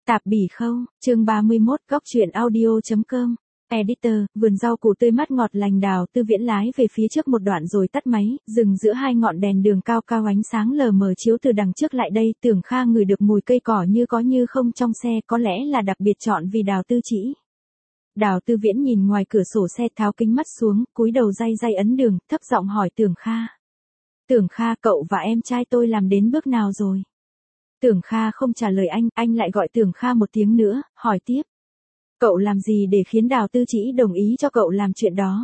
Tạp bỉ khâu, chương 31, góc truyện audio.com. Editor, vườn rau củ tươi mát ngọt lành. Đào Tư Viễn lái về phía trước một đoạn rồi tắt máy, dừng giữa hai ngọn đèn đường cao cao ánh sáng lờ mờ chiếu từ đằng trước lại đây. Tưởng Kha ngửi được mùi cây cỏ như có như không trong xe, có lẽ là đặc biệt chọn vì Đào Tư Chỉ. Đào Tư Viễn nhìn ngoài cửa sổ xe, tháo kính mắt xuống, cúi đầu day day ấn đường, thấp giọng hỏi Tưởng Kha. Tưởng Kha, cậu và em trai tôi làm đến bước nào rồi? Tưởng Kha không trả lời anh lại gọi Tưởng Kha một tiếng nữa, hỏi tiếp. Cậu làm gì để khiến Đào Tư Chỉ đồng ý cho cậu làm chuyện đó?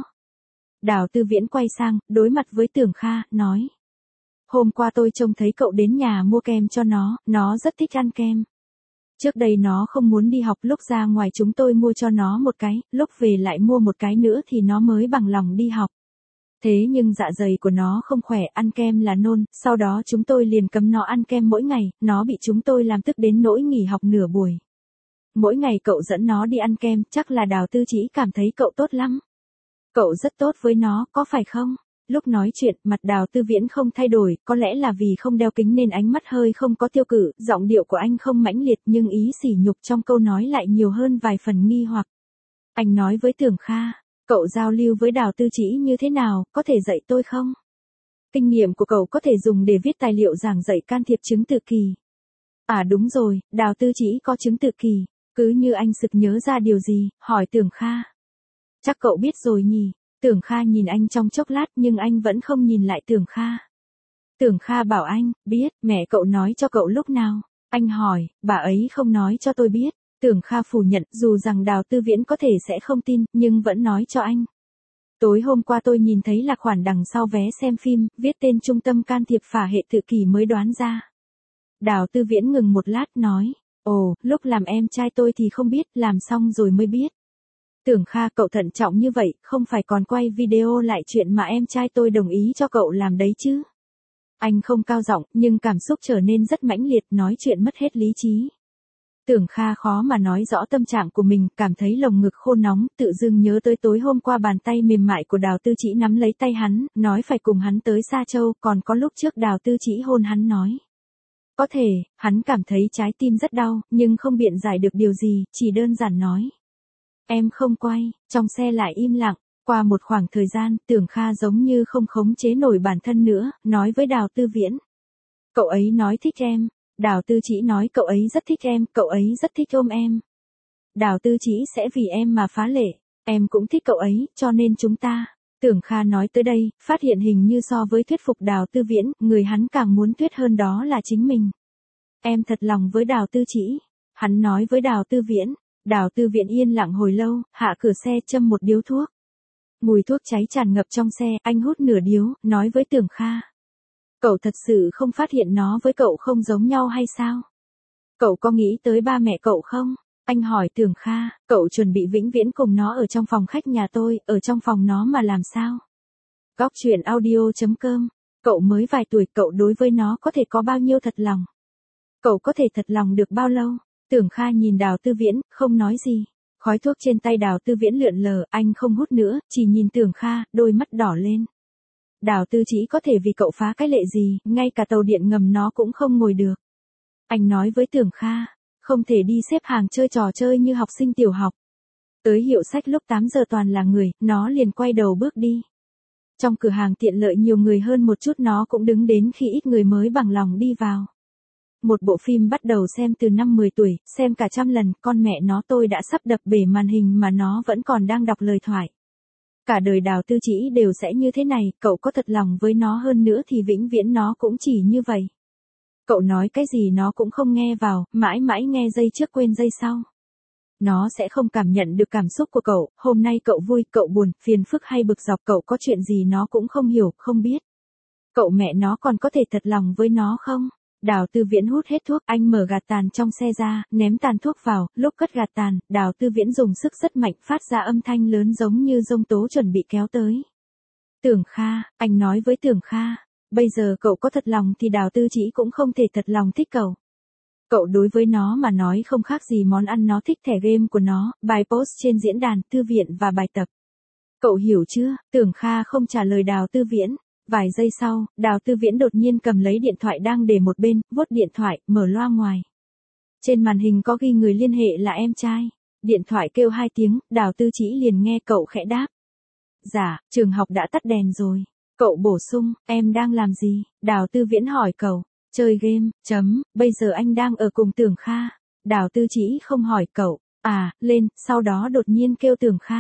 Đào Tư Viễn quay sang, đối mặt với Tưởng Kha, nói. Hôm qua tôi trông thấy cậu đến nhà mua kem cho nó rất thích ăn kem. Trước đây nó không muốn đi học, lúc ra ngoài chúng tôi mua cho nó một cái, lúc về lại mua một cái nữa thì nó mới bằng lòng đi học. Thế nhưng dạ dày của nó không khỏe, ăn kem là nôn, sau đó chúng tôi liền cấm nó ăn kem mỗi ngày, nó bị chúng tôi làm tức đến nỗi nghỉ học nửa buổi. Mỗi ngày cậu dẫn nó đi ăn kem, chắc là Đào Tư Chỉ cảm thấy cậu tốt lắm. Cậu rất tốt với nó, có phải không? Lúc nói chuyện, mặt Đào Tư Viễn không thay đổi, có lẽ là vì không đeo kính nên ánh mắt hơi không có tiêu cự, giọng điệu của anh không mãnh liệt nhưng ý sỉ nhục trong câu nói lại nhiều hơn vài phần nghi hoặc. Anh nói với Tưởng Kha. Cậu giao lưu với Đào Tư Chỉ như thế nào, có thể dạy tôi không? Kinh nghiệm của cậu có thể dùng để viết tài liệu giảng dạy can thiệp chứng tự kỷ. À đúng rồi, Đào Tư Chỉ có chứng tự kỷ. Cứ như anh sực nhớ ra điều gì, hỏi Tưởng Kha. Chắc cậu biết rồi nhỉ? Tưởng Kha nhìn anh trong chốc lát nhưng anh vẫn không nhìn lại Tưởng Kha. Tưởng Kha bảo anh, biết, mẹ cậu nói cho cậu lúc nào? Anh hỏi, bà ấy không nói cho tôi biết. Tưởng Kha phủ nhận, dù rằng Đào Tư Viễn có thể sẽ không tin, nhưng vẫn nói cho anh. Tối hôm qua tôi nhìn thấy là khoản đằng sau vé xem phim, viết tên Trung tâm can thiệp phả hệ tự kỷ mới đoán ra. Đào Tư Viễn ngừng một lát nói, ồ, lúc làm em trai tôi thì không biết, làm xong rồi mới biết. Tưởng Kha, cậu thận trọng như vậy, không phải còn quay video lại chuyện mà em trai tôi đồng ý cho cậu làm đấy chứ? Anh không cao giọng, nhưng cảm xúc trở nên rất mãnh liệt, nói chuyện mất hết lý trí. Tưởng Kha khó mà nói rõ tâm trạng của mình, cảm thấy lồng ngực khô nóng, tự dưng nhớ tới tối hôm qua bàn tay mềm mại của Đào Tư Chỉ nắm lấy tay hắn, nói phải cùng hắn tới Sa Châu, còn có lúc trước Đào Tư Chỉ hôn hắn nói. Có thể, hắn cảm thấy trái tim rất đau, nhưng không biện giải được điều gì, chỉ đơn giản nói. Em không quay, trong xe lại im lặng, qua một khoảng thời gian, Tưởng Kha giống như không khống chế nổi bản thân nữa, nói với Đào Tư Viễn. Cậu ấy nói thích em. Đào Tư Chỉ nói cậu ấy rất thích em, cậu ấy rất thích ôm em. Đào Tư Chỉ sẽ vì em mà phá lệ, em cũng thích cậu ấy, cho nên chúng ta. Tưởng Kha nói tới đây, phát hiện hình như so với thuyết phục Đào Tư Viễn, người hắn càng muốn thuyết hơn đó là chính mình. Em thật lòng với Đào Tư Chỉ. Hắn nói với Đào Tư Viễn. Đào Tư Viễn yên lặng hồi lâu, hạ cửa xe châm một điếu thuốc. Mùi thuốc cháy tràn ngập trong xe, anh hút nửa điếu, nói với Tưởng Kha. Cậu thật sự không phát hiện nó với cậu không giống nhau hay sao? Cậu có nghĩ tới ba mẹ cậu không? Anh hỏi Tưởng Kha, cậu chuẩn bị vĩnh viễn cùng nó ở trong phòng khách nhà tôi, ở trong phòng nó mà làm sao? Góc truyện audio.com. Cậu mới vài tuổi, cậu đối với nó có thể có bao nhiêu thật lòng? Cậu có thể thật lòng được bao lâu? Tưởng Kha nhìn Đào Tư Viễn, không nói gì. Khói thuốc trên tay Đào Tư Viễn lượn lờ, anh không hút nữa, chỉ nhìn Tưởng Kha, đôi mắt đỏ lên. Đào Tư Chỉ có thể vì cậu phá cái lệ gì, ngay cả tàu điện ngầm nó cũng không ngồi được. Anh nói với Tưởng Kha, không thể đi xếp hàng chơi trò chơi như học sinh tiểu học. Tới hiệu sách lúc 8 giờ toàn là người, nó liền quay đầu bước đi. Trong cửa hàng tiện lợi nhiều người hơn một chút nó cũng đứng đến khi ít người mới bằng lòng đi vào. Một bộ phim bắt đầu xem từ năm 10 tuổi, xem cả 100 lần, con mẹ nó tôi đã sắp đập bể màn hình mà nó vẫn còn đang đọc lời thoại. Cả đời Đào Tư Chỉ đều sẽ như thế này, cậu có thật lòng với nó hơn nữa thì vĩnh viễn nó cũng chỉ như vậy. Cậu nói cái gì nó cũng không nghe vào, mãi mãi nghe giây trước quên giây sau. Nó sẽ không cảm nhận được cảm xúc của cậu, hôm nay cậu vui, cậu buồn, phiền phức hay bực dọc, cậu có chuyện gì nó cũng không hiểu, không biết. Cậu mẹ nó còn có thể thật lòng với nó không? Đào Tư Viễn hút hết thuốc, anh mở gạt tàn trong xe ra, ném tàn thuốc vào, lúc cất gạt tàn, Đào Tư Viễn dùng sức rất mạnh, phát ra âm thanh lớn giống như giông tố chuẩn bị kéo tới. Tưởng Kha, anh nói với Tưởng Kha, bây giờ cậu có thật lòng thì Đào Tư Chỉ cũng không thể thật lòng thích cậu. Cậu đối với nó mà nói không khác gì món ăn nó thích, thẻ game của nó, bài post trên diễn đàn, thư viện và bài tập. Cậu hiểu chưa? Tưởng Kha không trả lời Đào Tư Viễn. Vài giây sau, Đào Tư Viễn đột nhiên cầm lấy điện thoại đang để một bên, vuốt điện thoại, mở loa ngoài. Trên màn hình có ghi người liên hệ là em trai. Điện thoại kêu 2 tiếng, Đào Tư Chỉ liền nghe cậu khẽ đáp. Dạ, trường học đã tắt đèn rồi. Cậu bổ sung, em đang làm gì? Đào Tư Viễn hỏi cậu. Chơi game, bây giờ anh đang ở cùng Tưởng Kha. Đào Tư Chỉ không hỏi cậu. Lên, sau đó đột nhiên kêu Tưởng Kha.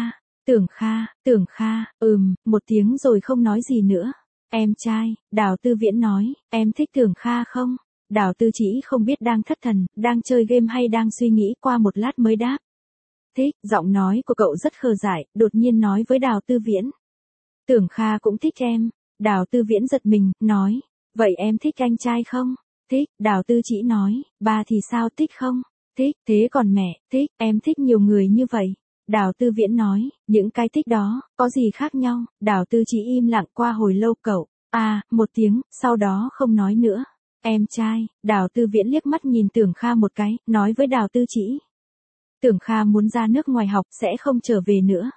Tưởng Kha, một tiếng rồi không nói gì nữa. Em trai, Đào Tư Viễn nói, em thích Tưởng Kha không? Đào Tư Chỉ không biết đang thất thần, đang chơi game hay đang suy nghĩ, qua một lát mới đáp. Thích, giọng nói của cậu rất khờ dại, đột nhiên nói với Đào Tư Viễn. Tưởng Kha cũng thích em. Đào Tư Viễn giật mình, nói. Vậy em thích anh trai không? Thích, Đào Tư Chỉ nói. Ba thì sao, thích không? Thích, thế còn mẹ, thích, em thích nhiều người như vậy. Đào Tư Viễn nói, những cái thích đó, có gì khác nhau? Đào Tư Chỉ im lặng qua hồi lâu cậu. Một tiếng, sau đó không nói nữa. Em trai, Đào Tư Viễn liếc mắt nhìn Tưởng Kha một cái, nói với Đào Tư Chỉ. Tưởng Kha muốn ra nước ngoài học, sẽ không trở về nữa.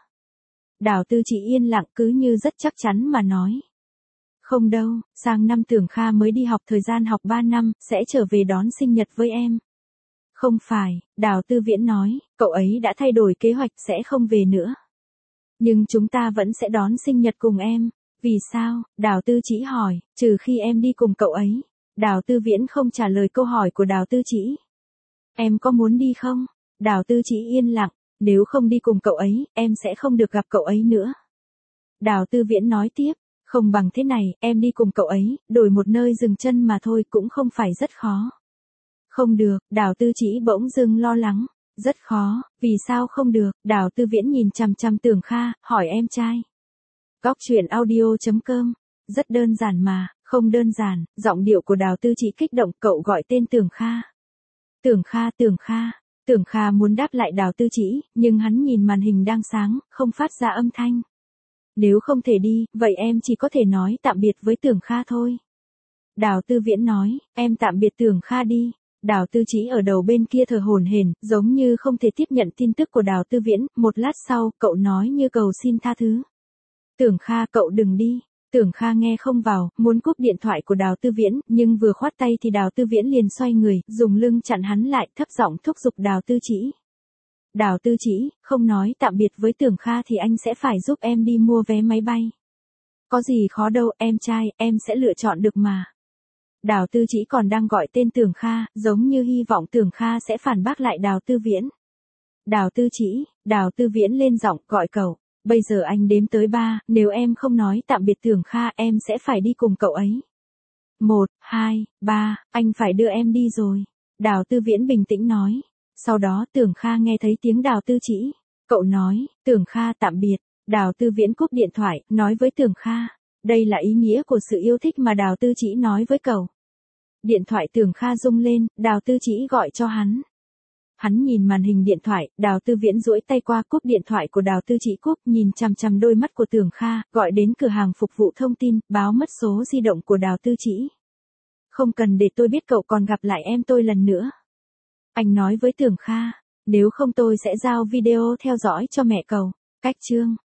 Đào Tư Chỉ yên lặng cứ như rất chắc chắn mà nói. Không đâu, sang năm Tưởng Kha mới đi học, thời gian học 3 năm, sẽ trở về đón sinh nhật với em. Không phải, Đào Tư Viễn nói, cậu ấy đã thay đổi kế hoạch sẽ không về nữa. Nhưng chúng ta vẫn sẽ đón sinh nhật cùng em. Vì sao? Đào Tư Chỉ hỏi, trừ khi em đi cùng cậu ấy. Đào Tư Viễn không trả lời câu hỏi của Đào Tư Chỉ. Em có muốn đi không? Đào Tư Chỉ yên lặng, nếu không đi cùng cậu ấy, em sẽ không được gặp cậu ấy nữa. Đào Tư Viễn nói tiếp, không bằng thế này, em đi cùng cậu ấy, đổi một nơi dừng chân mà thôi, cũng không phải rất khó. Không được, Đào Tư Chỉ bỗng dưng lo lắng. Rất khó, vì sao không được? Đào Tư Viễn nhìn chằm chằm Tưởng Kha, hỏi em trai. Góc truyện audio.com. Rất đơn giản mà, không đơn giản. Giọng điệu của Đào Tư Chỉ kích động, cậu gọi tên Tưởng Kha. Tưởng Kha. Tưởng Kha muốn đáp lại Đào Tư Chỉ, nhưng hắn nhìn màn hình đang sáng, không phát ra âm thanh. Nếu không thể đi, vậy em chỉ có thể nói tạm biệt với Tưởng Kha thôi. Đào Tư Viễn nói, em tạm biệt Tưởng Kha đi. Đào Tư Chỉ ở đầu bên kia thở hổn hển, giống như không thể tiếp nhận tin tức của Đào Tư Viễn. Một lát sau, cậu nói như cầu xin tha thứ. Tưởng Kha, cậu đừng đi. Tưởng Kha nghe không vào, muốn cúp điện thoại của Đào Tư Viễn, nhưng vừa khoát tay thì Đào Tư Viễn liền xoay người, dùng lưng chặn hắn lại, thấp giọng thúc giục Đào Tư Chỉ. Đào Tư Chỉ, không nói tạm biệt với Tưởng Kha thì anh sẽ phải giúp em đi mua vé máy bay. Có gì khó đâu, em trai, em sẽ lựa chọn được mà. Đào Tư Chỉ còn đang gọi tên Tưởng Kha, giống như hy vọng Tưởng Kha sẽ phản bác lại Đào Tư Viễn. Đào Tư Chỉ, Đào Tư Viễn lên giọng, gọi cậu. Bây giờ anh đếm tới 3, nếu em không nói tạm biệt Tưởng Kha, em sẽ phải đi cùng cậu ấy. 1, 2, 3, anh phải đưa em đi rồi. Đào Tư Viễn bình tĩnh nói. Sau đó Tưởng Kha nghe thấy tiếng Đào Tư Chỉ. Cậu nói, Tưởng Kha tạm biệt. Đào Tư Viễn cúp điện thoại, nói với Tưởng Kha. Đây là ý nghĩa của sự yêu thích mà Đào Tư Chỉ nói với cậu. Điện thoại Tưởng Kha rung lên, Đào Tư Chỉ gọi cho hắn. Hắn nhìn màn hình điện thoại, Đào Tư Viễn duỗi tay qua cúp điện thoại của Đào Tư Chỉ cúp, nhìn chằm chằm đôi mắt của Tưởng Kha, gọi đến cửa hàng phục vụ thông tin, báo mất số di động của Đào Tư Chỉ. Không cần để tôi biết cậu còn gặp lại em tôi lần nữa. Anh nói với Tưởng Kha, nếu không tôi sẽ giao video theo dõi cho mẹ cậu. Cách chương